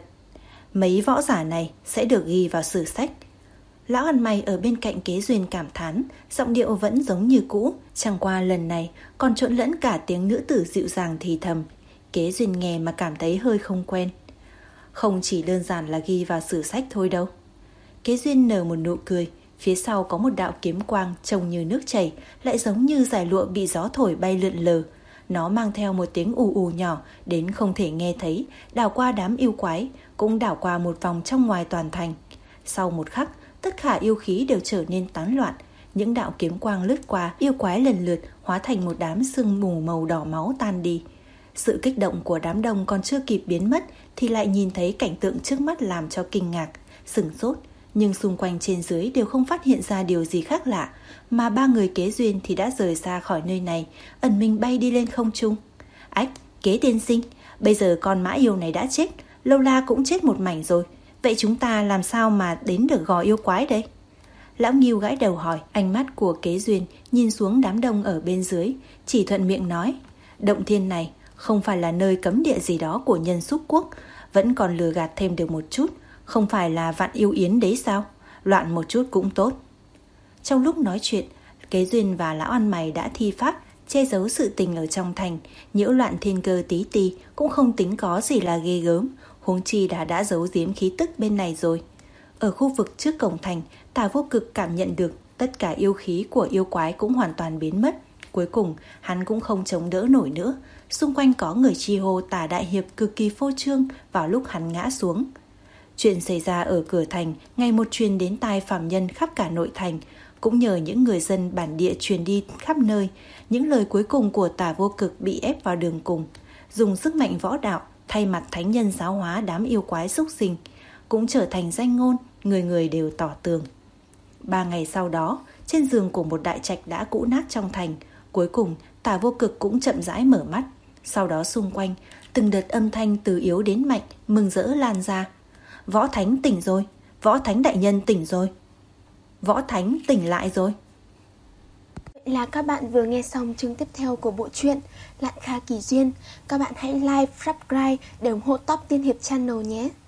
Mấy võ giả này sẽ được ghi vào sử sách. Lão ăn mày ở bên cạnh Kế Duyên cảm thán, giọng điệu vẫn giống như cũ, chẳng qua lần này còn trộn lẫn cả tiếng nữ tử dịu dàng thì thầm. Kế Duyên nghe mà cảm thấy hơi không quen. Không chỉ đơn giản là ghi vào sử sách thôi đâu. Kế Duyên nở một nụ cười, phía sau có một đạo kiếm quang trông như nước chảy, lại giống như dải lụa bị gió thổi bay lượn lờ. Nó mang theo một tiếng ù ù nhỏ đến không thể nghe thấy, đảo qua đám yêu quái, cũng đảo qua một vòng trong ngoài toàn thành. Sau một khắc, tất cả yêu khí đều trở nên tán loạn. Những đạo kiếm quang lướt qua, yêu quái lần lượt hóa thành một đám sương mù màu đỏ máu tan đi. Sự kích động của đám đông còn chưa kịp biến mất thì lại nhìn thấy cảnh tượng trước mắt làm cho kinh ngạc, sửng sốt. Nhưng xung quanh trên dưới đều không phát hiện ra điều gì khác lạ, mà ba người Kế Duyên thì đã rời xa khỏi nơi này, ẩn mình bay đi lên không trung. Ách, Kế tiên sinh, bây giờ con Mã yêu này đã chết, Lâu La cũng chết một mảnh rồi, vậy chúng ta làm sao mà đến được gò yêu quái đây? Lão Ngưu gãi đầu hỏi. Ánh mắt của Kế Duyên nhìn xuống đám đông ở bên dưới, chỉ thuận miệng nói, động thiên này không phải là nơi cấm địa gì đó của nhân xúc quốc, vẫn còn lừa gạt thêm được một chút. Không phải là Vạn Yêu Yến đấy sao? Loạn một chút cũng tốt. Trong lúc nói chuyện, Kế Duyên và lão ăn mày đã thi pháp che giấu sự tình ở trong thành, nhiễu loạn thiên cơ tí tì cũng không tính có gì là ghê gớm, huống chi đã đã giấu giếm khí tức bên này rồi. Ở khu vực trước cổng thành, Tả Vô Cực cảm nhận được Tất cả yêu khí của yêu quái cũng hoàn toàn biến mất. Cuối cùng, hắn cũng không chống đỡ nổi nữa. Xung quanh có người chi hô Tả đại hiệp cực kỳ phô trương vào lúc hắn ngã xuống. Chuyện xảy ra ở cửa thành ngày một truyền đến tai phàm nhân khắp cả nội thành, cũng nhờ những người dân bản địa truyền đi khắp nơi. Những lời cuối cùng của Tả Vô Cực bị ép vào đường cùng, dùng sức mạnh võ đạo thay mặt thánh nhân giáo hóa đám yêu quái xúc sinh, cũng trở thành danh ngôn, người người đều tỏ tường. Ba ngày sau đó, trên giường của một đại trạch đã cũ nát trong thành, cuối cùng Tả Vô Cực cũng chậm rãi mở mắt. Sau đó xung quanh, từng đợt âm thanh từ yếu đến mạnh mừng rỡ lan ra. Võ Thánh tỉnh rồi, Võ Thánh đại nhân tỉnh rồi, Võ Thánh tỉnh lại rồi. Vậy là các bạn vừa nghe xong chương tiếp theo của bộ truyện Lạn Kha Kỳ Duyên. Các bạn hãy like, subscribe để ủng hộ Top Tiên Hiệp Channel nhé.